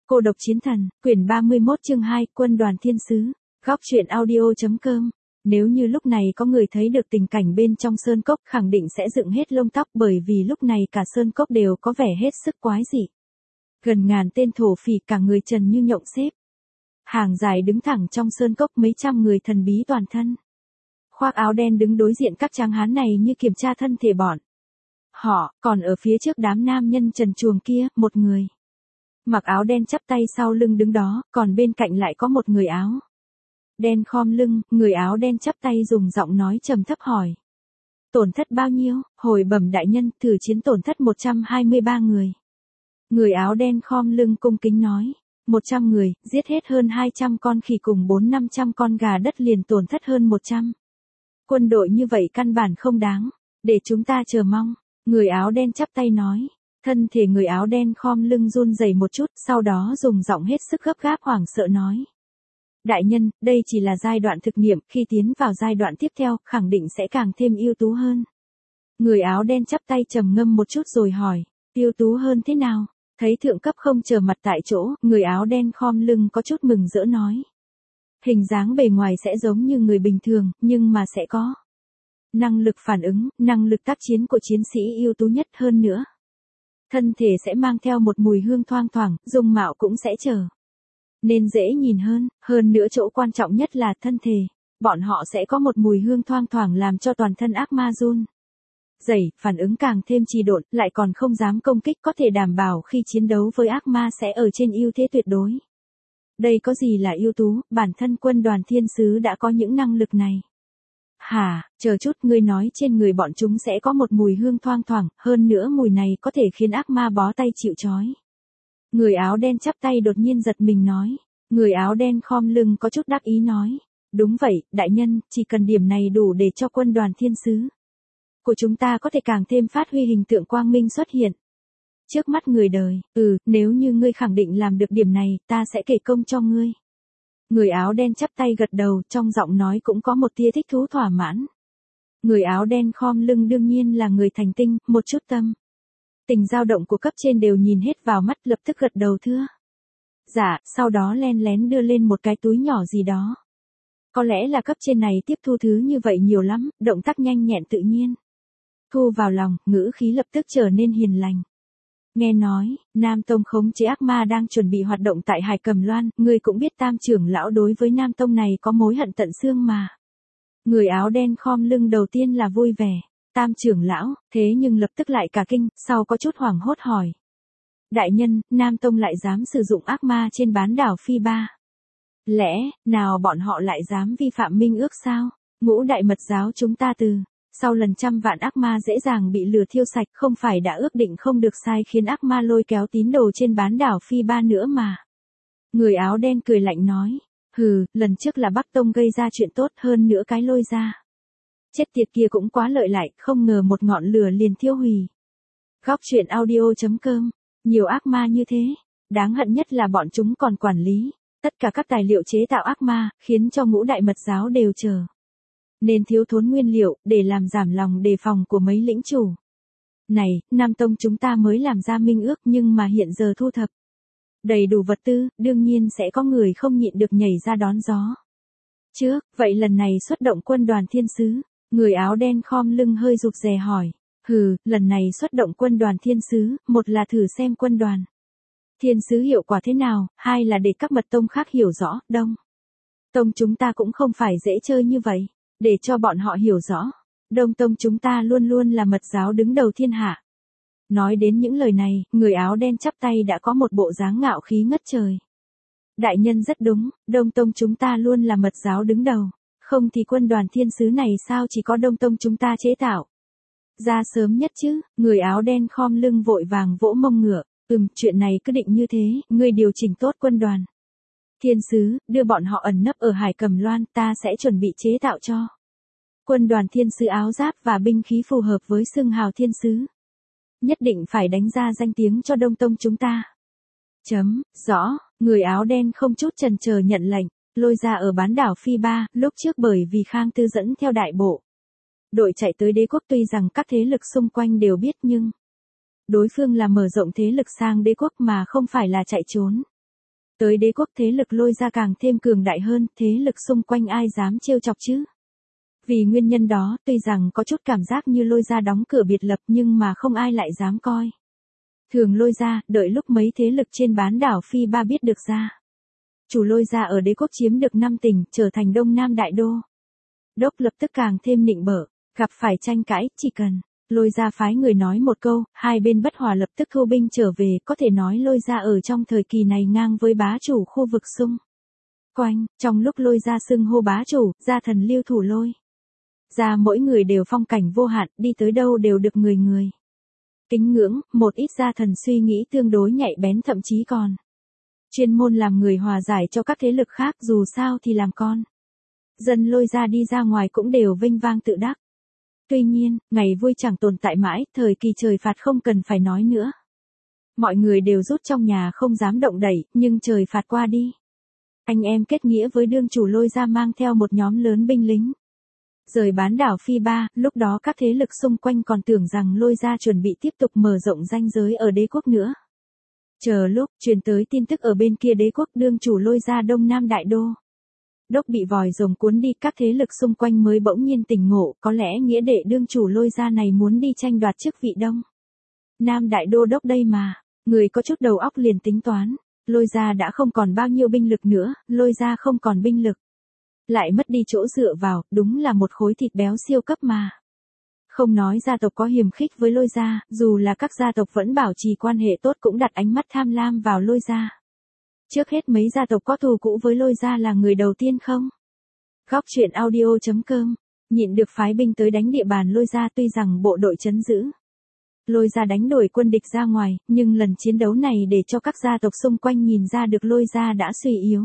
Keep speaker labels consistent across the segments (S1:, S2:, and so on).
S1: Cô độc chiến thần, quyển 31 chương 2, quân đoàn thiên sứ. Góc truyện audio.com. Nếu như lúc này có người thấy được tình cảnh bên trong sơn cốc, khẳng định sẽ dựng hết lông tóc, bởi vì lúc này cả sơn cốc đều có vẻ hết sức quái dị. Gần ngàn tên thổ phỉ cả người trần như nhộng xếp. Hàng dài đứng thẳng trong sơn cốc, mấy trăm người thần bí toàn thân. Khoác áo đen đứng đối diện các tráng hán này như kiểm tra thân thể bọn họ, còn ở phía trước đám nam nhân trần truồng kia, một người mặc áo đen chắp tay sau lưng đứng đó, còn bên cạnh lại có một người áo đen khom lưng. Người áo đen chắp tay dùng giọng nói trầm thấp hỏi: tổn thất bao nhiêu? Hồi bẩm đại nhân, thử chiến tổn thất 123 người. Người áo đen khom lưng cung kính nói: 100 người, giết hết hơn 200 con khỉ cùng 400-500 con gà đất, liền tổn thất hơn 100. Quân đội như vậy căn bản không đáng để chúng ta chờ mong. Người áo đen chắp tay nói. Thân thể người áo đen khom lưng run rẩy một chút, sau đó dùng giọng hết sức gấp gáp hoảng sợ nói: đại nhân, đây chỉ là giai đoạn thực nghiệm, khi tiến vào giai đoạn tiếp theo, khẳng định sẽ càng thêm ưu tú hơn. Người áo đen chắp tay trầm ngâm một chút rồi hỏi: ưu tú hơn thế nào? Thấy thượng cấp không chờ mặt tại chỗ, người áo đen khom lưng có chút mừng rỡ nói: hình dáng bề ngoài sẽ giống như người bình thường, nhưng mà sẽ có năng lực phản ứng, năng lực tác chiến của chiến sĩ ưu tú nhất, hơn nữa thân thể sẽ mang theo một mùi hương thoang thoảng, dung mạo cũng sẽ trở nên dễ nhìn hơn nữa chỗ quan trọng nhất là thân thể. Bọn họ sẽ có một mùi hương thoang thoảng làm cho toàn thân ác ma run rẩy, phản ứng càng thêm trì độn, lại còn không dám công kích, có thể đảm bảo khi chiến đấu với ác ma sẽ ở trên ưu thế tuyệt đối. Đây có gì là ưu tú, bản thân quân đoàn thiên sứ đã có những năng lực này. Hả, chờ chút, ngươi nói trên người bọn chúng sẽ có một mùi hương thoang thoảng, hơn nữa mùi này có thể khiến ác ma bó tay chịu trói. Người áo đen chắp tay đột nhiên giật mình nói. Người áo đen khom lưng có chút đắc ý nói: đúng vậy, đại nhân, chỉ cần điểm này đủ để cho quân đoàn thiên sứ của chúng ta có thể càng thêm phát huy hình tượng quang minh xuất hiện trước mắt người đời. Nếu như ngươi khẳng định làm được điểm này, ta sẽ kể công cho ngươi. Người áo đen chắp tay gật đầu, trong giọng nói cũng có một tia thích thú thỏa mãn. Người áo đen khom lưng đương nhiên là người thành tinh, một chút tâm tình dao động của cấp trên đều nhìn hết vào mắt, lập tức gật đầu thưa dạ, sau đó len lén đưa lên một cái túi nhỏ gì đó. Có lẽ là cấp trên này tiếp thu thứ như vậy nhiều lắm, động tác nhanh nhẹn tự nhiên. Thu vào lòng, ngữ khí lập tức trở nên hiền lành. Nghe nói, Nam Tông khống chế ác ma đang chuẩn bị hoạt động tại Hải Cầm Loan, ngươi cũng biết Tam trưởng lão đối với Nam Tông này có mối hận tận xương mà. Người áo đen khom lưng đầu tiên là vui vẻ. Tam trưởng lão, thế nhưng lập tức lại cả kinh, sau có chút hoảng hốt hỏi: đại nhân, Nam Tông lại dám sử dụng ác ma trên bán đảo Phi Ba? Lẽ nào bọn họ lại dám vi phạm minh ước sao? Ngũ đại mật giáo chúng ta sau lần trăm vạn ác ma dễ dàng bị lừa thiêu sạch, không phải đã ước định không được sai khiến ác ma lôi kéo tín đồ trên bán đảo Phi Ba nữa mà. Người áo đen cười lạnh nói: lần trước là Bắc Tông gây ra chuyện tốt, hơn nữa cái lôi ra chết tiệt kia cũng quá lợi hại, không ngờ một ngọn lửa liền thiêu hủy. Góc truyện audio.com. Nhiều ác ma như thế, đáng hận nhất là bọn chúng còn quản lý tất cả các tài liệu chế tạo ác ma, khiến cho ngũ đại mật giáo đều trở nên thiếu thốn nguyên liệu, để làm giảm lòng đề phòng của mấy lĩnh chủ này. Nam Tông chúng ta mới làm ra minh ước, nhưng mà hiện giờ thu thập đầy đủ vật tư, đương nhiên sẽ có người không nhịn được nhảy ra đón gió trước. Vậy lần này xuất động quân đoàn thiên sứ? Người áo đen khom lưng hơi rụt rè hỏi. Lần này xuất động quân đoàn thiên sứ, một là thử xem quân đoàn thiên sứ hiệu quả thế nào, hai là để các mật tông khác hiểu rõ, Đông Tông chúng ta cũng không phải dễ chơi như vậy. Để cho bọn họ hiểu rõ, Đông Tông chúng ta luôn luôn là mật giáo đứng đầu thiên hạ. Nói đến những lời này, người áo đen chắp tay đã có một bộ dáng ngạo khí ngất trời. Đại nhân rất đúng, Đông Tông chúng ta luôn là mật giáo đứng đầu. Không thì quân đoàn thiên sứ này sao chỉ có Đông Tông chúng ta chế tạo ra sớm nhất chứ? Người áo đen khom lưng vội vàng vỗ mông ngựa. Chuyện này cứ định như thế, ngươi điều chỉnh tốt quân đoàn thiên sứ, đưa bọn họ ẩn nấp ở Hải Cầm Loan, ta sẽ chuẩn bị chế tạo cho quân đoàn thiên sứ áo giáp và binh khí phù hợp với xưng hào thiên sứ. Nhất định phải đánh ra danh tiếng cho Đông Tông chúng ta. Rõ. Người áo đen không chút chần chờ nhận lệnh. Lôi ra ở bán đảo Phi Ba, lúc trước bởi vì Khang Tư dẫn theo đại bộ đội chạy tới đế quốc, tuy rằng các thế lực xung quanh đều biết, nhưng đối phương là mở rộng thế lực sang đế quốc mà không phải là chạy trốn. Tới đế quốc thế lực Lôi gia càng thêm cường đại hơn, thế lực xung quanh ai dám trêu chọc chứ? Vì nguyên nhân đó, tuy rằng có chút cảm giác như Lôi gia đóng cửa biệt lập nhưng mà không ai lại dám coi thường Lôi gia, đợi lúc mấy thế lực trên bán đảo Phi Ba biết được ra. Chủ Lôi gia ở đế quốc chiếm được 5 tỉnh, trở thành Đông Nam đại đô. Đốc lập tức càng thêm nịnh bợ, gặp phải tranh cãi, chỉ cần Lôi gia phái người nói một câu, hai bên bất hòa lập tức thu binh trở về, có thể nói Lôi gia ở trong thời kỳ này ngang với bá chủ khu vực xung quanh, trong lúc Lôi gia xưng hô bá chủ, gia thần lưu thủ Lôi gia mỗi người đều phong cảnh vô hạn, đi tới đâu đều được người người kính ngưỡng, một ít gia thần suy nghĩ tương đối nhạy bén thậm chí còn chuyên môn làm người hòa giải cho các thế lực khác, dù sao thì làm con dân Lôi gia đi ra ngoài cũng đều vinh vang tự đắc. Tuy nhiên, ngày vui chẳng tồn tại mãi, thời kỳ trời phạt không cần phải nói nữa. Mọi người đều rút trong nhà không dám động đẩy, nhưng trời phạt qua đi. Anh em kết nghĩa với đương chủ Lôi gia mang theo một nhóm lớn binh lính. Rời bán đảo Phi Ba, lúc đó các thế lực xung quanh còn tưởng rằng Lôi gia chuẩn bị tiếp tục mở rộng ranh giới ở đế quốc nữa. Chờ lúc truyền tới tin tức ở bên kia đế quốc, đương chủ Lôi gia Đông Nam đại đô. Đốc bị vòi rồng cuốn đi, các thế lực xung quanh mới bỗng nhiên tỉnh ngộ, có lẽ nghĩa đệ đương chủ Lôi gia này muốn đi tranh đoạt chức vị Đông Nam đại đô đốc đây mà. Người có chút đầu óc liền tính toán, Lôi gia đã không còn bao nhiêu binh lực nữa, Lôi gia không còn binh lực, lại mất đi chỗ dựa vào, đúng là một khối thịt béo siêu cấp mà. Không nói gia tộc có hiềm khích với Lôi gia, dù là các gia tộc vẫn bảo trì quan hệ tốt cũng đặt ánh mắt tham lam vào Lôi gia. Trước hết mấy gia tộc có thù cũ với Lôi gia là người đầu tiên không? Góc truyện audio.com, nhịn được phái binh tới đánh địa bàn Lôi gia, tuy rằng bộ đội trấn giữ Lôi gia đánh đuổi quân địch ra ngoài, nhưng lần chiến đấu này để cho các gia tộc xung quanh nhìn ra được Lôi gia đã suy yếu.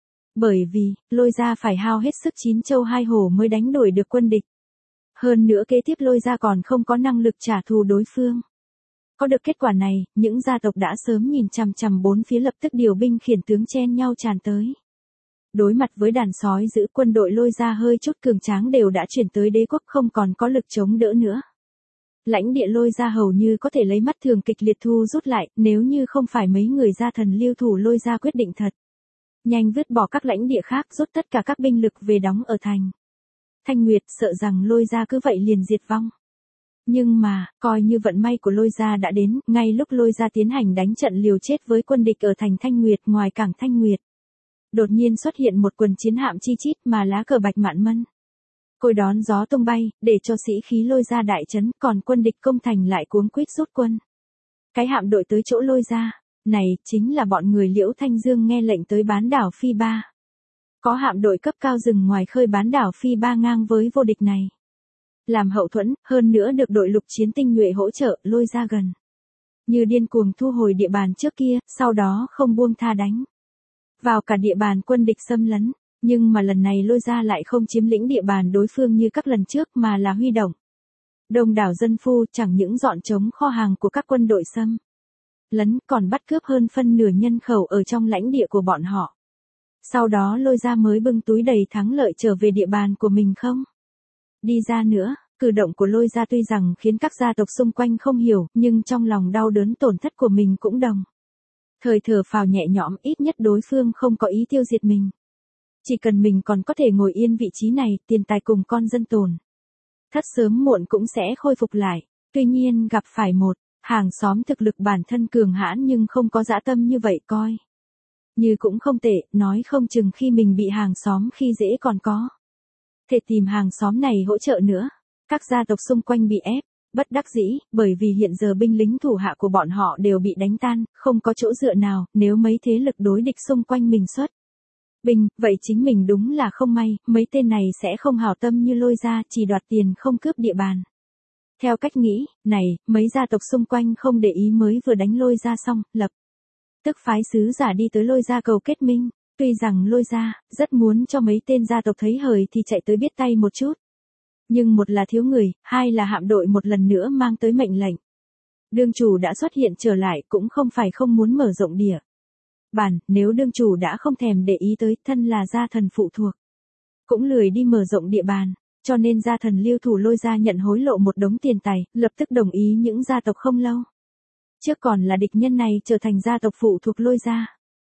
S1: Bởi vì, Lôi gia phải hao hết sức 9 châu 2 hổ mới đánh đuổi được quân địch. Hơn nữa kế tiếp Lôi gia còn không có năng lực trả thù đối phương. Có được kết quả này, những gia tộc đã sớm nhìn chằm chằm bốn phía lập tức điều binh khiển tướng chen nhau tràn tới. Đối mặt với đàn sói giữ, quân đội Lôi gia hơi chút cường tráng đều đã chuyển tới đế quốc, không còn có lực chống đỡ nữa. Lãnh địa Lôi gia hầu như có thể lấy mắt thường kịch liệt thu rút lại, nếu như không phải mấy người gia thần lưu thủ Lôi gia quyết định thật nhanh vứt bỏ các lãnh địa khác, rút tất cả các binh lực về đóng ở thành Thanh Nguyệt, sợ rằng Lôi gia cứ vậy liền diệt vong. Nhưng mà, coi như vận may của Lôi gia đã đến, ngay lúc Lôi gia tiến hành đánh trận liều chết với quân địch ở thành Thanh Nguyệt, ngoài cảng Thanh Nguyệt, đột nhiên xuất hiện một quần chiến hạm chi chít mà lá cờ bạch mạn mân côi đón gió tung bay, để cho sĩ khí Lôi gia đại chấn, còn quân địch công thành lại cuống quýt rút quân. Cái hạm đội tới chỗ Lôi gia này chính là bọn người Liễu Thanh Dương nghe lệnh tới bán đảo Phi Ba. Có hạm đội cấp cao dừng ngoài khơi bán đảo Phi Ba ngang với vô địch này. Làm hậu thuẫn, hơn nữa được đội lục chiến tinh nhuệ hỗ trợ, Lôi gia gần như điên cuồng thu hồi địa bàn trước kia, sau đó không buông tha đánh vào cả địa bàn quân địch xâm lấn. Nhưng mà lần này Lôi gia lại không chiếm lĩnh địa bàn đối phương như các lần trước mà là huy động đông đảo dân phu, chẳng những dọn trống kho hàng của các quân đội xâm lấn, còn bắt cướp hơn phân nửa nhân khẩu ở trong lãnh địa của bọn họ. Sau đó Lôi gia mới bưng túi đầy thắng lợi trở về địa bàn của mình không đi ra nữa. Cử động của Lôi gia tuy rằng khiến các gia tộc xung quanh không hiểu, nhưng trong lòng đau đớn tổn thất của mình cũng đồng thời thở phào nhẹ nhõm, ít nhất đối phương không có ý tiêu diệt mình. Chỉ cần mình còn có thể ngồi yên vị trí này, tiền tài cùng con dân tồn thất sớm muộn cũng sẽ khôi phục lại. Tuy nhiên gặp phải một hàng xóm thực lực bản thân cường hãn nhưng không có dã tâm như vậy, coi như cũng không tệ, nói không chừng khi mình bị hàng xóm khi dễ còn có thể tìm hàng xóm này hỗ trợ nữa. Các gia tộc xung quanh bị ép, bất đắc dĩ, bởi vì hiện giờ binh lính thủ hạ của bọn họ đều bị đánh tan, không có chỗ dựa nào, nếu mấy thế lực đối địch xung quanh mình xuất binh, vậy chính mình đúng là không may, mấy tên này sẽ không hảo tâm như Lôi gia, chỉ đoạt tiền không cướp địa bàn. Theo cách nghĩ này, mấy gia tộc xung quanh không để ý mới vừa đánh Lôi gia xong, lập tức phái sứ giả đi tới Lôi gia cầu kết minh. Tuy rằng Lôi gia rất muốn cho mấy tên gia tộc thấy hời thì chạy tới biết tay một chút. Nhưng một là thiếu người, hai là hạm đội một lần nữa mang tới mệnh lệnh. Đương chủ đã xuất hiện trở lại, cũng không phải không muốn mở rộng địa bàn, nếu đương chủ đã không thèm để ý tới, thân là gia thần phụ thuộc, cũng lười đi mở rộng địa bàn, cho nên gia thần lưu thủ Lôi gia nhận hối lộ một đống tiền tài, lập tức đồng ý những gia tộc không lâu trước còn là địch nhân này trở thành gia tộc phụ thuộc Lôi gia.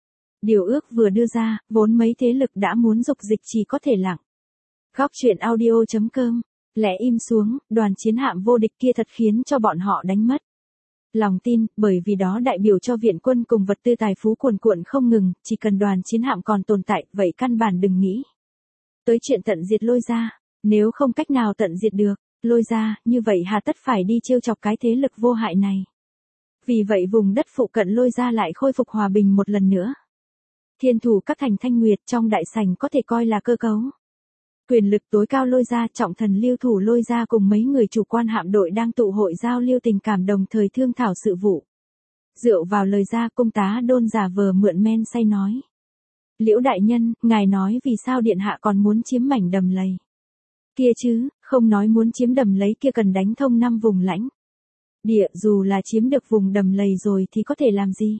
S1: Điều ước vừa đưa ra, vốn mấy thế lực đã muốn dục dịch chỉ có thể lặng. Góc truyện audio.com, lẽ im xuống, đoàn chiến hạm vô địch kia thật khiến cho bọn họ đánh mất lòng tin, bởi vì đó đại biểu cho viện quân cùng vật tư tài phú cuồn cuộn không ngừng, chỉ cần đoàn chiến hạm còn tồn tại, vậy căn bản đừng nghĩ tới chuyện tận diệt Lôi Gia. Nếu không cách nào tận diệt được Lôi Gia, như vậy hà tất phải đi trêu chọc cái thế lực vô hại này. Vì vậy vùng đất phụ cận Lôi Gia lại khôi phục hòa bình một lần nữa. Thiên thủ các thành Thanh Nguyệt trong đại sảnh có thể coi là cơ cấu. Quyền lực tối cao Lôi Gia, trọng thần Lưu thủ Lôi Gia cùng mấy người chủ quan hạm đội đang tụ hội giao lưu tình cảm, đồng thời thương thảo sự vụ. Dựa vào lời Gia, Cung Tá Đôn giả vờ mượn men say nói: Liễu đại nhân, ngài nói vì sao điện hạ còn muốn chiếm mảnh đầm lầy kia chứ, không nói muốn chiếm đầm lầy kia cần đánh thông 5 vùng lãnh địa, dù là chiếm được vùng đầm lầy rồi thì có thể làm gì?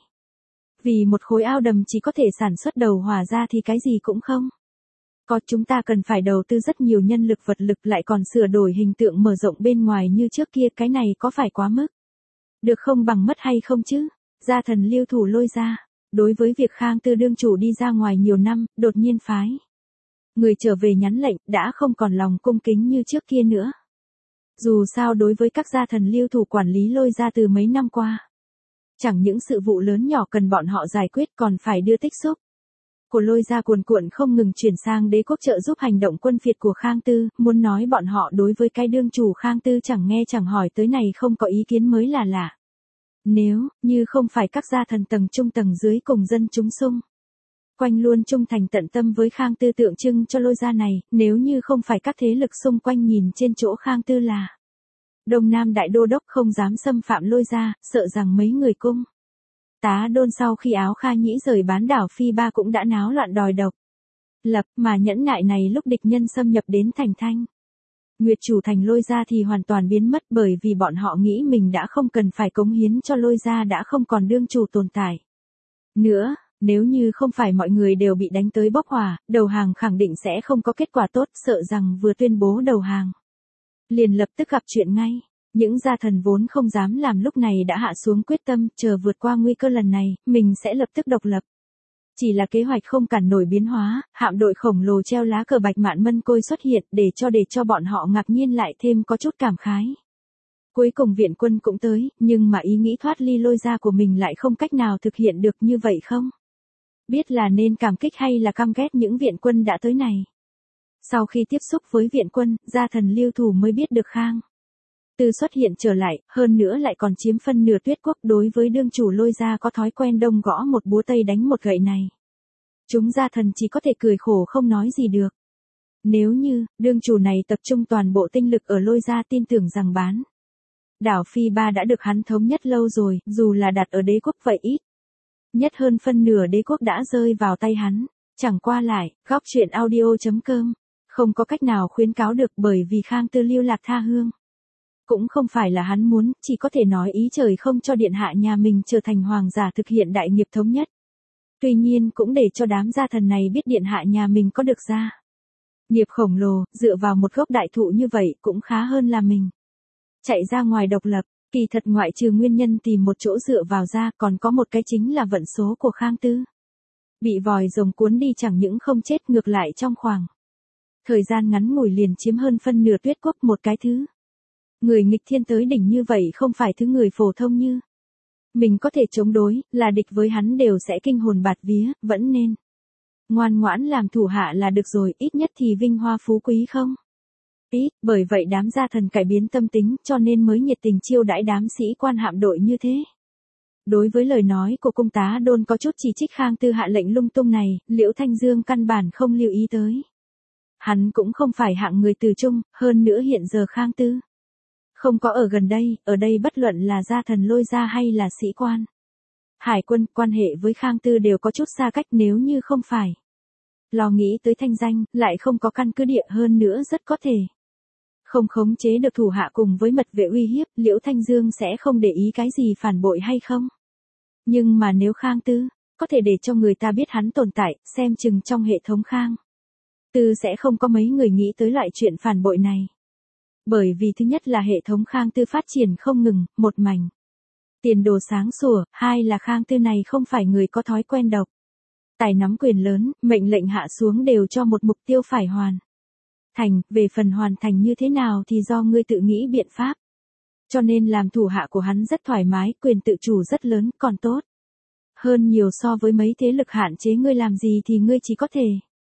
S1: Vì một khối ao đầm chỉ có thể sản xuất đầu hỏa ra thì cái gì cũng không có, chúng ta cần phải đầu tư rất nhiều nhân lực vật lực, lại còn sửa đổi hình tượng mở rộng bên ngoài như trước kia, cái này có phải quá mức được không bằng mất hay không chứ? Gia thần Lưu thủ Lôi Gia, đối với việc Khang Tư đương chủ đi ra ngoài nhiều năm, đột nhiên phái người trở về nhắn lệnh, đã không còn lòng cung kính như trước kia nữa. Dù sao đối với các gia thần Lưu thủ quản lý Lôi Gia từ mấy năm qua, chẳng những sự vụ lớn nhỏ cần bọn họ giải quyết còn phải đưa tích xúc của Lôi Gia cuồn cuộn không ngừng chuyển sang đế quốc trợ giúp hành động quân phiệt của Khang Tư, muốn nói bọn họ đối với cái đương chủ Khang Tư chẳng nghe chẳng hỏi tới này không có ý kiến mới là lạ. Nếu như không phải các gia thần tầng trung tầng dưới cùng dân chúng xung quanh luôn trung thành tận tâm với Khang Tư tượng trưng cho Lôi Gia này, nếu như không phải các thế lực xung quanh nhìn trên chỗ Khang Tư là Đông Nam đại đô đốc không dám xâm phạm Lôi Gia, sợ rằng mấy người Cung Tá Đôn sau khi Áo Kha Nhĩ rời bán đảo Phi Ba cũng đã náo loạn đòi độc lập, mà nhẫn nại này lúc địch nhân xâm nhập đến thành Thanh Nguyệt chủ thành Lôi Gia thì hoàn toàn biến mất, bởi vì bọn họ nghĩ mình đã không cần phải cống hiến cho Lôi Gia, đã không còn đương chủ tồn tại nữa. Nếu như không phải mọi người đều bị đánh tới bốc hỏa, đầu hàng khẳng định sẽ không có kết quả tốt, sợ rằng vừa tuyên bố đầu hàng liền lập tức gặp chuyện ngay. Những gia thần vốn không dám làm lúc này đã hạ xuống quyết tâm, chờ vượt qua nguy cơ lần này, mình sẽ lập tức độc lập. Chỉ là kế hoạch không cản nổi biến hóa, hạm đội khổng lồ treo lá cờ Bạch Mạn Mân Côi xuất hiện, để cho bọn họ ngạc nhiên lại thêm có chút cảm khái. Cuối cùng viện quân cũng tới, nhưng mà ý nghĩ thoát ly Lôi Gia của mình lại không cách nào thực hiện được, như vậy không biết là nên cảm kích hay là căm ghét những viện quân đã tới này. Sau khi tiếp xúc với viện quân, gia thần Lưu thủ mới biết được Khang Tư xuất hiện trở lại, hơn nữa lại còn chiếm phân nửa Tuyết quốc, đối với đương chủ Lôi Gia có thói quen đông gõ một búa tây đánh một gậy này. Chúng gia thần chỉ có thể cười khổ không nói gì được. Nếu như, đương chủ này tập trung toàn bộ tinh lực ở Lôi Gia, tin tưởng rằng bán đảo Phi Ba đã được hắn thống nhất lâu rồi, dù là đặt ở đế quốc vậy ít nhất hơn phân nửa đế quốc đã rơi vào tay hắn. Chẳng qua lại, góc truyện audio.com, không có cách nào khuyến cáo được, bởi vì Khang Tư lưu lạc tha hương cũng không phải là hắn muốn, chỉ có thể nói ý trời không cho điện hạ nhà mình trở thành hoàng giả thực hiện đại nghiệp thống nhất. Tuy nhiên cũng để cho đám gia thần này biết điện hạ nhà mình có được gia nghiệp khổng lồ, dựa vào một gốc đại thụ như vậy cũng khá hơn là mình chạy ra ngoài độc lập. Kỳ thật ngoại trừ nguyên nhân tìm một chỗ dựa vào ra, còn có một cái chính là vận số của Khang Tư. Bị vòi rồng cuốn đi chẳng những không chết, ngược lại trong khoảng thời gian ngắn ngủi liền chiếm hơn phân nửa Tuyết quốc. Một cái thứ người nghịch thiên tới đỉnh như vậy không phải thứ người phổ thông như mình có thể chống đối, là địch với hắn đều sẽ kinh hồn bạt vía, vẫn nên ngoan ngoãn làm thủ hạ là được rồi, ít nhất thì vinh hoa phú quý không ít. Bởi vậy đám gia thần cải biến tâm tính, cho nên mới nhiệt tình chiêu đãi đám sĩ quan hạm đội như thế. Đối với lời nói của Cung Tá Đôn có chút chỉ trích Khang Tư hạ lệnh lung tung này, Liễu Thanh Dương căn bản không lưu ý tới. Hắn cũng không phải hạng người từ chung, hơn nữa hiện giờ Khang Tư không có ở gần đây, ở đây bất luận là gia thần Lôi Gia hay là sĩ quan hải quân, quan hệ với Khang Tư đều có chút xa cách, nếu như không phải lo nghĩ tới thanh danh, lại không có căn cứ địa, hơn nữa rất có thể không khống chế được thủ hạ cùng với mật vệ uy hiếp, Liễu Thanh Dương sẽ không để ý cái gì phản bội hay không. Nhưng mà nếu Khang Tư có thể để cho người ta biết hắn tồn tại, xem chừng trong hệ thống Khang Tư sẽ không có mấy người nghĩ tới loại chuyện phản bội này. Bởi vì thứ nhất là hệ thống Khang Tư phát triển không ngừng, một mảnh tiền đồ sáng sủa, hai là Khang Tư này không phải người có thói quen độc Tài nắm quyền lớn, mệnh lệnh hạ xuống đều cho một mục tiêu phải hoàn thành, về phần hoàn thành như thế nào thì do ngươi tự nghĩ biện pháp. Cho nên làm thủ hạ của hắn rất thoải mái, quyền tự chủ rất lớn, còn tốt hơn nhiều so với mấy thế lực hạn chế ngươi làm gì thì ngươi chỉ có thể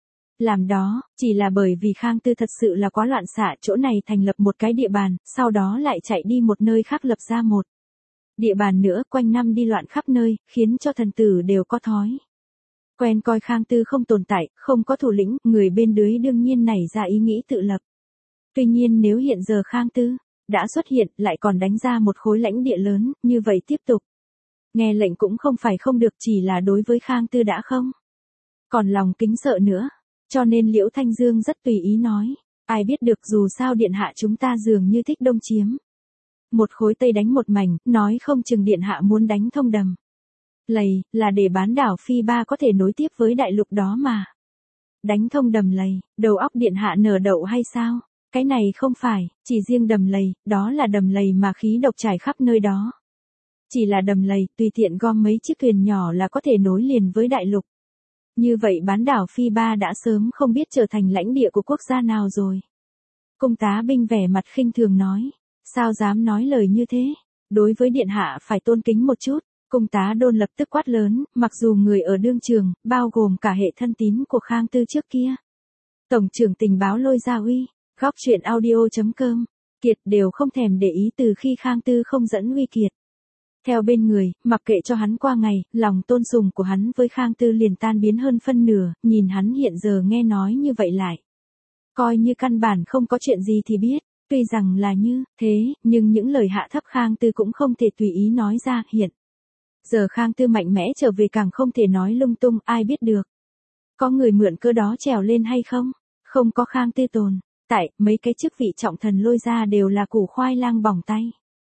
S1: làm đó, chỉ là bởi vì Khang Tư thật sự là quá loạn xạ, chỗ này thành lập một cái địa bàn, sau đó lại chạy đi một nơi khác lập ra một địa bàn nữa, quanh năm đi loạn khắp nơi, khiến cho thần tử đều có thói quen coi Khang Tư không tồn tại, không có thủ lĩnh, người bên dưới đương nhiên nảy ra ý nghĩ tự lập. Tuy nhiên nếu hiện giờ Khang Tư đã xuất hiện, lại còn đánh ra một khối lãnh địa lớn, như vậy tiếp tục nghe lệnh cũng không phải không được, chỉ là đối với Khang Tư đã không còn lòng kính sợ nữa. Cho nên Liễu Thanh Dương rất tùy ý nói, ai biết được, dù sao điện hạ chúng ta dường như thích đông chiếm một khối tây đánh một mảnh, nói không chừng điện hạ muốn đánh thông đầm lầy, là để bán đảo Phi Ba có thể nối tiếp với đại lục đó mà. Đánh thông đầm lầy, đầu óc điện hạ nở đậu hay sao? Cái này không phải, chỉ riêng đầm lầy, đó là đầm lầy mà khí độc trải khắp nơi đó. Chỉ là đầm lầy, tùy tiện gom mấy chiếc thuyền nhỏ là có thể nối liền với đại lục. Như vậy bán đảo Phi Ba đã sớm không biết trở thành lãnh địa của quốc gia nào rồi. Cung tá binh vẻ mặt khinh thường nói, sao dám nói lời như thế? Đối với điện hạ phải tôn kính một chút. Cung tá Đôn lập tức quát lớn, mặc dù người ở đương trường, bao gồm cả hệ thân tín của Khang Tư trước kia. Tổng trưởng tình báo Lôi Gia Uy, góc truyện audio.com, Kiệt đều không thèm để ý từ khi Khang Tư không dẫn Uy Kiệt theo bên người, mặc kệ cho hắn qua ngày, lòng tôn sùng của hắn với Khang Tư liền tan biến hơn phân nửa, nhìn hắn hiện giờ nghe nói như vậy lại coi như căn bản không có chuyện gì thì biết, tuy rằng là như thế, nhưng những lời hạ thấp Khang Tư cũng không thể tùy ý nói ra. Hiện giờ Khang Tư mạnh mẽ trở về càng không thể nói lung tung, ai biết được có người mượn cơ đó trèo lên hay không. Không có Khang Tư tồn tại, mấy cái chức vị trọng thần Lôi ra đều là củ khoai lang bỏng tay.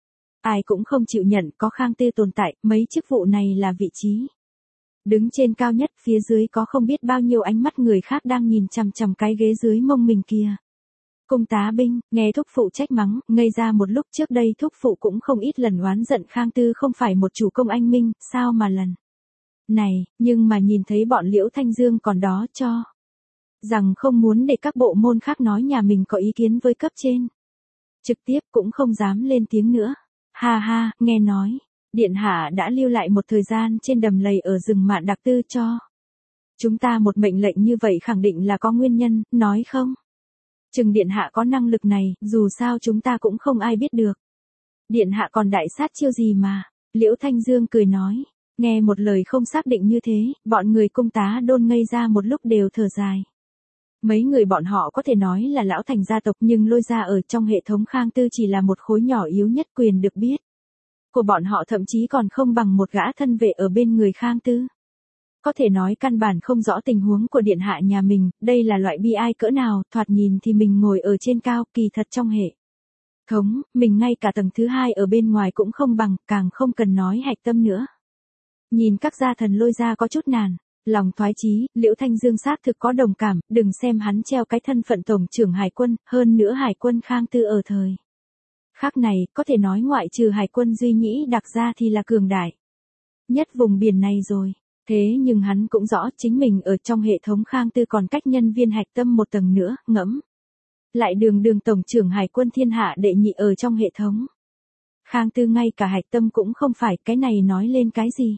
S1: Ai cũng không chịu nhận có Khang Tư tồn tại, mấy chức vụ này là vị trí đứng trên cao nhất, phía dưới có không biết bao nhiêu ánh mắt người khác đang nhìn chằm chằm cái ghế dưới mông mình kia. Cung tá binh, nghe thúc phụ trách mắng, ngây ra một lúc. Trước đây thúc phụ cũng không ít lần oán giận Khang Tư không phải một chủ công anh minh, sao mà lần này, nhưng mà nhìn thấy bọn Liễu Thanh Dương còn đó cho rằng không muốn để các bộ môn khác nói nhà mình có ý kiến với cấp trên. Trực tiếp cũng không dám lên tiếng nữa. Ha ha, nghe nói, điện hạ đã lưu lại một thời gian trên đầm lầy ở rừng Mạn Đặc Tư cho chúng ta một mệnh lệnh như vậy, khẳng định là có nguyên nhân, nói không? Chừng điện hạ có năng lực này, dù sao chúng ta cũng không ai biết được. Điện hạ còn đại sát chiêu gì mà? Liễu Thanh Dương cười nói, nghe một lời không xác định như thế, bọn người cung tá Đôn ngây ra một lúc đều thở dài. Mấy người bọn họ có thể nói là lão thành gia tộc, nhưng Lôi ra ở trong hệ thống Khang Tư chỉ là một khối nhỏ yếu nhất, quyền được biết của bọn họ thậm chí còn không bằng một gã thân vệ ở bên người Khang Tư. Có thể nói căn bản không rõ tình huống của điện hạ nhà mình, đây là loại bi ai cỡ nào, thoạt nhìn thì mình ngồi ở trên cao, kỳ thật trong hệ thống, mình ngay cả tầng thứ hai ở bên ngoài cũng không bằng, càng không cần nói hạch tâm nữa. Nhìn các gia thần Lôi ra có chút nản lòng thoái chí, Liễu Thanh Dương xác thực có đồng cảm, đừng xem hắn treo cái thân phận tổng trưởng hải quân, hơn nữa hải quân Khang Tư ở thời khác này, có thể nói ngoại trừ hải quân Duy Nhĩ Đặc ra thì là cường đại nhất vùng biển này rồi. Thế nhưng hắn cũng rõ chính mình ở trong hệ thống Khang Tư còn cách nhân viên hạch tâm một tầng nữa, ngẫm lại đường tổng trưởng hải quân thiên hạ đệ nhị ở trong hệ thống Khang Tư ngay cả hạch tâm cũng không phải, cái này nói lên cái gì?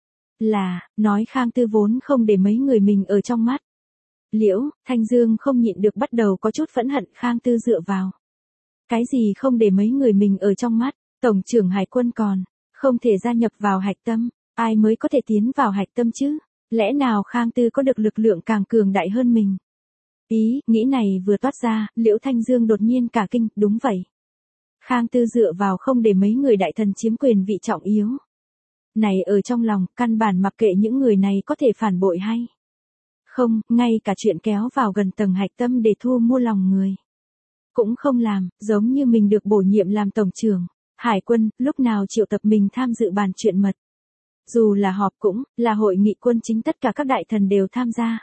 S1: Là, nói Khang Tư vốn không để mấy người mình ở trong mắt. Liễu Thanh Dương không nhịn được bắt đầu có chút phẫn hận. Khang Tư dựa vào cái gì không để mấy người mình ở trong mắt? Tổng trưởng hải quân còn không thể gia nhập vào hạch tâm, ai mới có thể tiến vào hạch tâm chứ? Lẽ nào Khang Tư có được lực lượng càng cường đại hơn mình? Nghĩ này vừa toát ra, Liễu Thanh Dương đột nhiên cả kinh, đúng vậy. Khang Tư dựa vào không để mấy người đại thần chiếm quyền vị trọng yếu này ở trong lòng, căn bản mặc kệ những người này có thể phản bội hay không, ngay cả chuyện kéo vào gần tầng hạch tâm để thu mua lòng người cũng không làm, giống như mình được bổ nhiệm làm tổng trưởng hải quân, lúc nào triệu tập mình tham dự bàn chuyện mật. Dù là họp cũng là hội nghị quân chính, tất cả các đại thần đều tham gia.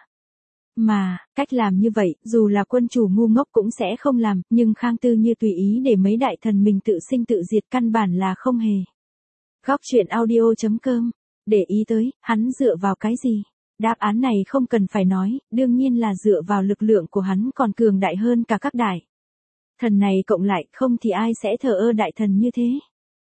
S1: Mà, cách làm như vậy, dù là quân chủ ngu ngốc cũng sẽ không làm, nhưng Khang Tư như tùy ý để mấy đại thần mình tự sinh tự diệt, căn bản là không hề. Góc truyện audio.com, để ý tới, hắn dựa vào cái gì? Đáp án này không cần phải nói, đương nhiên là dựa vào lực lượng của hắn còn cường đại hơn cả các đại thần này cộng lại, không thì ai sẽ thờ ơ đại thần như thế.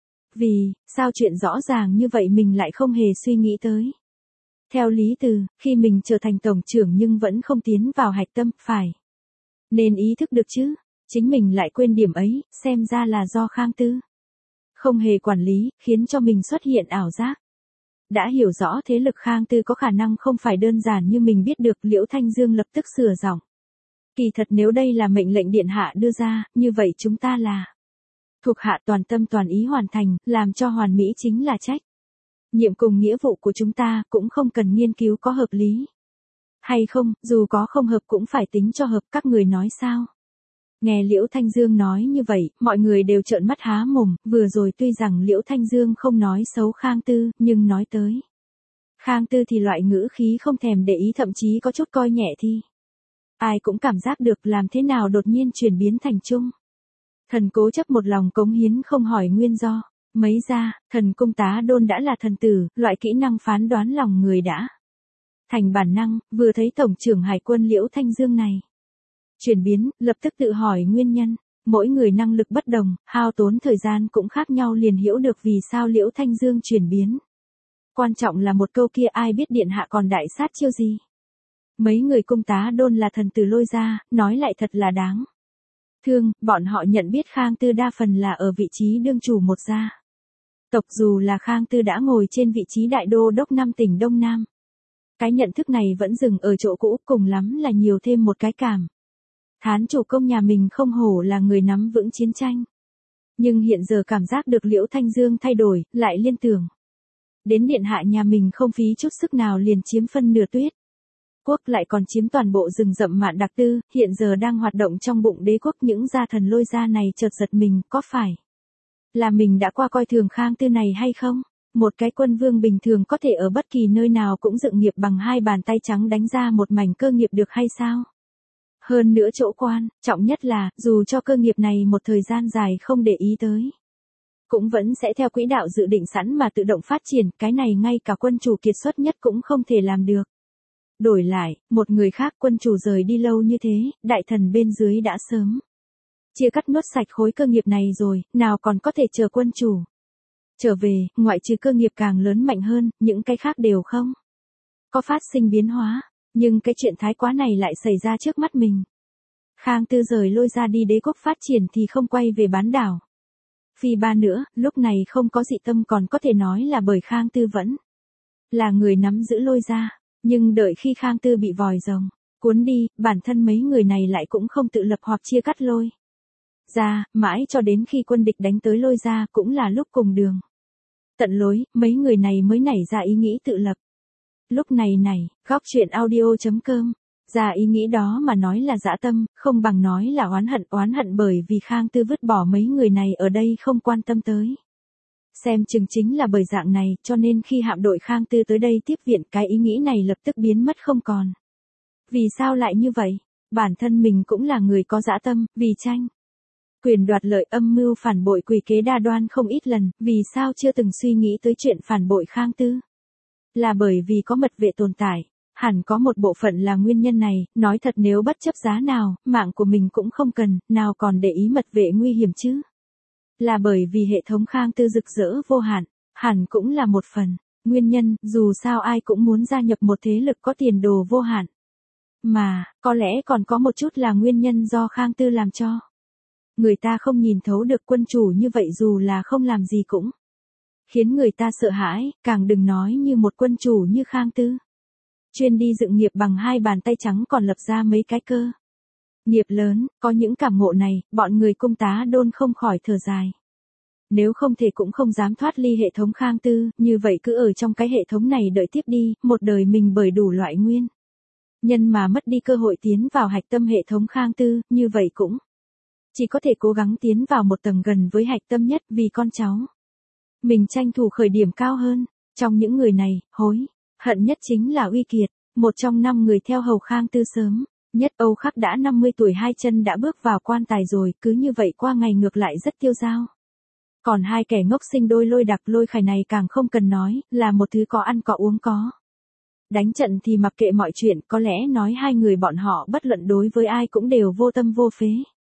S1: Vì, sao chuyện rõ ràng như vậy mình lại không hề suy nghĩ tới. Theo lý từ, khi mình trở thành tổng trưởng nhưng vẫn không tiến vào hạch tâm, phải nên ý thức được chứ, chính mình lại quên điểm ấy, xem ra là do Khang Tư không hề quản lý, khiến cho mình xuất hiện ảo giác. Đã hiểu rõ thế lực Khang Tư có khả năng không phải đơn giản như mình biết được, Liễu Thanh Dương lập tức sửa giọng. Kỳ thật nếu đây là mệnh lệnh điện hạ đưa ra, như vậy chúng ta là thuộc hạ toàn tâm toàn ý hoàn thành, làm cho hoàn mỹ chính là trách nhiệm cùng nghĩa vụ của chúng ta, cũng không cần nghiên cứu có hợp lý hay không, dù có không hợp cũng phải tính cho hợp, các người nói sao? Nghe Liễu Thanh Dương nói như vậy, mọi người đều trợn mắt há mồm, vừa rồi tuy rằng Liễu Thanh Dương không nói xấu Khang Tư, nhưng nói tới Khang Tư thì loại ngữ khí không thèm để ý, thậm chí có chút coi nhẹ thì ai cũng cảm giác được làm thế nào đột nhiên chuyển biến thành trung thần cố chấp một lòng cống hiến không hỏi nguyên do. Mấy ra, thần cung tá đôn đã là thần tử, loại kỹ năng phán đoán lòng người đã thành bản năng, vừa thấy tổng trưởng hải quân Liễu Thanh Dương này chuyển biến, lập tức tự hỏi nguyên nhân. Mỗi người năng lực bất đồng, hao tốn thời gian cũng khác nhau, liền hiểu được vì sao Liễu Thanh Dương chuyển biến. Quan trọng là một câu kia, ai biết điện hạ còn đại sát chiêu gì. Mấy người cung tá đôn là thần tử lôi ra, nói lại thật là đáng thương, bọn họ nhận biết Khang Tư đa phần là ở vị trí đương chủ một gia tộc, dù là Khang Tư đã ngồi trên vị trí đại đô đốc 5 tỉnh Đông Nam. Cái nhận thức này vẫn dừng ở chỗ cũ, cùng lắm là nhiều thêm một cái cảm thán chủ công nhà mình không hổ là người nắm vững chiến tranh. Nhưng hiện giờ cảm giác được Liễu Thanh Dương thay đổi, lại liên tưởng đến điện hạ nhà mình không phí chút sức nào liền chiếm phân nửa Tuyết quốc, lại còn chiếm toàn bộ rừng rậm Mạn Đặc Tư, hiện giờ đang hoạt động trong bụng đế quốc. Những gia thần lôi ra này chợt giật mình, có phải là mình đã qua coi thường Khang Tư này hay không? Một cái quân vương bình thường có thể ở bất kỳ nơi nào cũng dựng nghiệp bằng hai bàn tay trắng đánh ra một mảnh cơ nghiệp được hay sao? Hơn nữa chỗ quan trọng nhất là, dù cho cơ nghiệp này một thời gian dài không để ý tới, cũng vẫn sẽ theo quỹ đạo dự định sẵn mà tự động phát triển, cái này ngay cả quân chủ kiệt xuất nhất cũng không thể làm được. Đổi lại, một người khác, quân chủ rời đi lâu như thế, đại thần bên dưới đã sớm chia cắt nuốt sạch khối cơ nghiệp này rồi, nào còn có thể chờ quân chủ trở về, ngoại trừ cơ nghiệp càng lớn mạnh hơn, những cái khác đều không có phát sinh biến hóa. Nhưng cái chuyện thái quá này lại xảy ra trước mắt mình. Khang Tư rời lôi ra đi đế quốc phát triển thì không quay về bán đảo Phi Ba nữa, lúc này không có dị tâm còn có thể nói là bởi Khang Tư vẫn là người nắm giữ lôi ra. Nhưng đợi khi Khang Tư bị vòi rồng cuốn đi, bản thân mấy người này lại cũng không tự lập hoặc chia cắt lôi ra, mãi cho đến khi quân địch đánh tới lôi ra, cũng là lúc cùng đường tận lối, mấy người này mới nảy ra ý nghĩ tự lập. Lúc này góc truyện audio.com, ra ý nghĩ đó mà nói là dã tâm, không bằng nói là oán hận bởi vì Khang Tư vứt bỏ mấy người này ở đây không quan tâm tới. Xem chừng chính là bởi dạng này, cho nên khi hạm đội Khang Tư tới đây tiếp viện, cái ý nghĩ này lập tức biến mất không còn. Vì sao lại như vậy? Bản thân mình cũng là người có dã tâm, vì tranh quyền đoạt lợi, âm mưu phản bội, quỷ kế đa đoan không ít lần, vì sao chưa từng suy nghĩ tới chuyện phản bội Khang Tư? Là bởi vì có mật vệ tồn tại, hẳn có một bộ phận là nguyên nhân này, nói thật nếu bất chấp giá nào, mạng của mình cũng không cần, nào còn để ý mật vệ nguy hiểm chứ? Là bởi vì hệ thống Khang Tư rực rỡ vô hạn, hẳn cũng là một phần nguyên nhân, dù sao ai cũng muốn gia nhập một thế lực có tiền đồ vô hạn. Mà, có lẽ còn có một chút là nguyên nhân do Khang Tư làm cho người ta không nhìn thấu được quân chủ như vậy, dù là không làm gì cũng khiến người ta sợ hãi, càng đừng nói như một quân chủ như Khang Tư. Chuyên đi dựng nghiệp bằng hai bàn tay trắng còn lập ra mấy cái cơ nghiệp lớn, có những cảm ngộ này, bọn người cung tá đôn không khỏi thở dài. Nếu không thể cũng không dám thoát ly hệ thống Khang Tư, như vậy cứ ở trong cái hệ thống này đợi tiếp đi, một đời mình bởi đủ loại nguyên nhân mà mất đi cơ hội tiến vào hạch tâm hệ thống Khang Tư, như vậy cũng chỉ có thể cố gắng tiến vào một tầng gần với hạch tâm nhất, vì con cháu mình tranh thủ khởi điểm cao hơn. Trong những người này, hối hận nhất chính là Uy Kiệt, một trong 5 người theo hầu Khang Tư sớm nhất. Âu Khắc đã 50 tuổi, hai chân đã bước vào quan tài rồi, cứ như vậy qua ngày ngược lại rất tiêu dao. Còn hai kẻ ngốc sinh đôi Lôi Đặc Lôi Khải này càng không cần nói, là một thứ có ăn có uống có Đánh trận thì mặc kệ mọi chuyện, có lẽ nói hai người bọn họ bất luận đối với ai cũng đều vô tâm vô phế.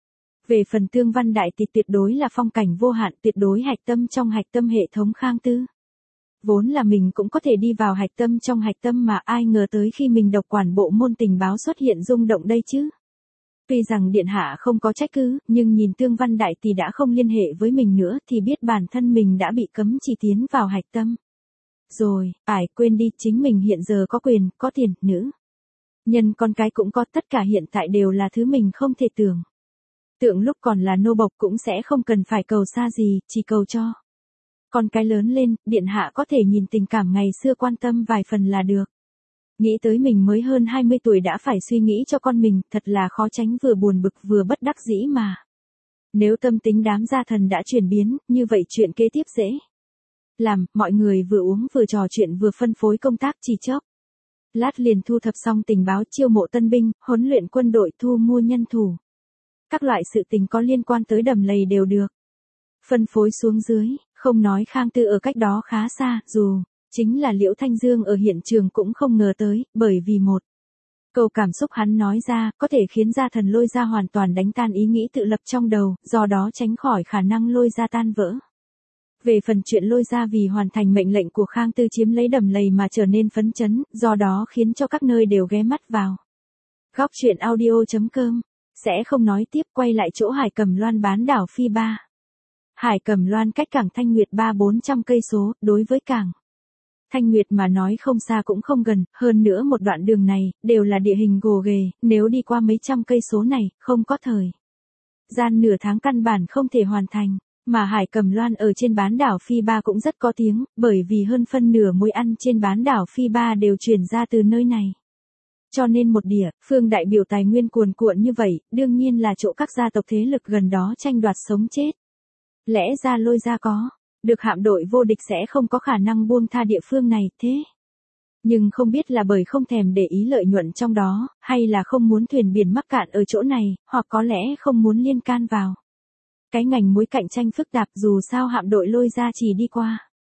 S1: Về phần Tương Văn Đại thì tuyệt đối là phong cảnh vô hạn, tuyệt đối hạch tâm trong hạch tâm hệ thống Khang Tư. Vốn là mình cũng có thể đi vào hạch tâm trong hạch tâm mà ai ngờ tới khi mình độc quản bộ môn tình báo xuất hiện rung động đây chứ. Tuy rằng điện hạ không có trách cứ, nhưng nhìn Tương Văn Đại thì đã không liên hệ với mình nữa thì biết bản thân mình đã bị cấm chỉ tiến vào hạch tâm. Rồi, quên đi, chính mình hiện giờ có quyền, có tiền, nữ nhân con cái cũng có, tất cả hiện tại đều là thứ mình không thể tưởng. Tượng lúc còn là nô bộc cũng sẽ không cần phải cầu xa gì, chỉ cầu cho con cái lớn lên, điện hạ có thể nhìn tình cảm ngày xưa quan tâm vài phần là được. Nghĩ tới mình mới hơn 20 tuổi đã phải suy nghĩ cho con mình, thật là khó tránh vừa buồn bực vừa bất đắc dĩ mà. Nếu tâm tính đám gia thần đã chuyển biến, như vậy chuyện kế tiếp dễ làm, mọi người vừa uống vừa trò chuyện vừa phân phối công tác chỉ chốc. Lát liền thu thập xong tình báo, chiêu mộ tân binh, huấn luyện quân đội, thu mua nhân thủ. Các loại sự tình có liên quan tới Đầm Lầy đều được phân phối xuống dưới, không nói Khang Tư ở cách đó khá xa, dù chính là Liễu Thanh Dương ở hiện trường cũng không ngờ tới, bởi vì một câu cảm xúc hắn nói ra, có thể khiến gia thần Lôi Gia hoàn toàn đánh tan ý nghĩ tự lập trong đầu, do đó tránh khỏi khả năng Lôi Gia tan vỡ. Về phần chuyện Lôi Gia vì hoàn thành mệnh lệnh của Khang Tư chiếm lấy Đầm Lầy mà trở nên phấn chấn, do đó khiến cho các nơi đều ghé mắt vào. Góc truyện audio.com sẽ không nói tiếp, quay lại chỗ Hải Cẩm Loan bán đảo Phi Ba. Hải Cẩm Loan cách cảng Thanh Nguyệt 300-400 cây số, đối với cảng Thanh Nguyệt mà nói không xa cũng không gần, hơn nữa một đoạn đường này đều là địa hình gồ ghề, nếu đi qua mấy trăm cây số này, không có thời gian nửa tháng căn bản không thể hoàn thành. Mà Hải Cẩm Loan ở trên bán đảo Phi Ba cũng rất có tiếng, bởi vì hơn phân nửa mối ăn trên bán đảo Phi Ba đều chuyển ra từ nơi này. Cho nên một địa phương đại biểu tài nguyên cuồn cuộn như vậy, đương nhiên là chỗ các gia tộc thế lực gần đó tranh đoạt sống chết. Lẽ ra Lôi Gia có được hạm đội vô địch sẽ không có khả năng buông tha địa phương này, thế nhưng không biết là bởi không thèm để ý lợi nhuận trong đó, hay là không muốn thuyền biển mắc cạn ở chỗ này, hoặc có lẽ không muốn liên can vào cái ngành mối cạnh tranh phức tạp, dù sao hạm đội Lôi Gia chỉ đi qua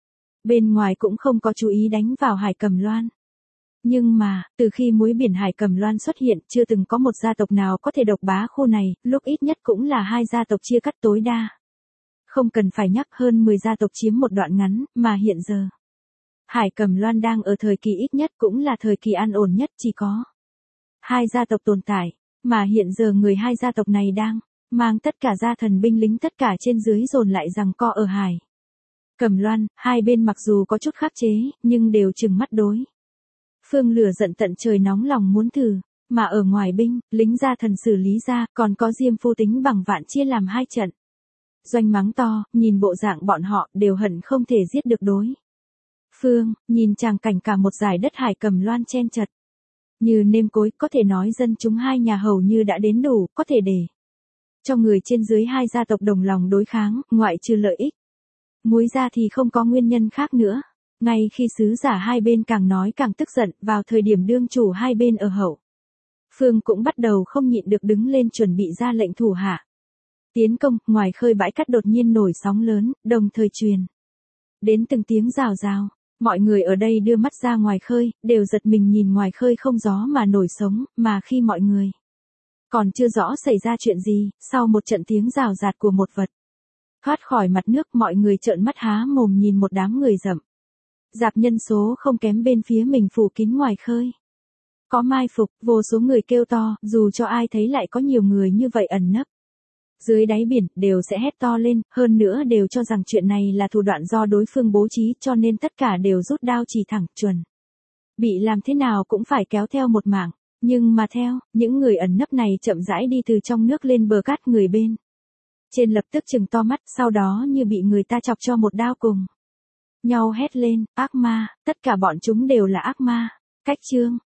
S1: bên ngoài cũng không có chú ý đánh vào Hải Cẩm Loan. Nhưng mà, từ khi muối biển Hải Cẩm Loan xuất hiện, chưa từng có một gia tộc nào có thể độc bá khu này, lúc ít nhất cũng là hai gia tộc chia cắt tối đa. Không cần phải nhắc, hơn 10 gia tộc chiếm một đoạn ngắn, mà hiện giờ Hải Cẩm Loan đang ở thời kỳ ít nhất cũng là thời kỳ an ổn nhất, chỉ có hai gia tộc tồn tại, mà hiện giờ người hai gia tộc này đang mang tất cả gia thần binh lính tất cả trên dưới dồn lại giằng co ở Hải Cẩm Loan, hai bên mặc dù có chút khắc chế, nhưng đều trừng mắt đối phương lửa giận tận trời nóng lòng muốn thử, mà ở ngoài binh, lính gia thần xử lý ra, còn có Diêm Phu tính bằng vạn chia làm hai trận. Doanh mắng to, nhìn bộ dạng bọn họ đều hận không thể giết được đối phương, nhìn tràng cảnh cả một dải đất Hải Cẩm Loan chen chật như nêm cối, có thể nói dân chúng hai nhà hầu như đã đến đủ, có thể để cho người trên dưới hai gia tộc đồng lòng đối kháng, ngoại trừ lợi ích muối ra thì không có nguyên nhân khác nữa. Ngay khi sứ giả hai bên càng nói càng tức giận, vào thời điểm đương chủ hai bên ở hậu phương cũng bắt đầu không nhịn được đứng lên chuẩn bị ra lệnh thủ hạ tiến công. Ngoài khơi bãi cát đột nhiên nổi sóng lớn, đồng thời truyền đến từng tiếng rào rào. Mọi người ở đây đưa mắt ra ngoài khơi, đều giật mình nhìn ngoài khơi không gió mà nổi sống, mà khi mọi người còn chưa rõ xảy ra chuyện gì, sau một trận tiếng rào rạt của một vật thoát khỏi mặt nước, mọi người trợn mắt há mồm nhìn một đám người rậm rạp nhân số không kém bên phía mình phủ kín ngoài khơi. Có mai phục, vô số người kêu to, dù cho ai thấy lại có nhiều người như vậy ẩn nấp dưới đáy biển, đều sẽ hét to lên, hơn nữa đều cho rằng chuyện này là thủ đoạn do đối phương bố trí, cho nên tất cả đều rút đao chỉ thẳng, chuẩn bị làm thế nào cũng phải kéo theo một mảng. Nhưng mà theo, những người ẩn nấp này chậm rãi đi từ trong nước lên bờ cát, người bên trên lập tức trừng to mắt, sau đó như bị người ta chọc cho một đao cùng nhau hét lên, ác ma, tất cả bọn chúng đều là ác ma. Cách chương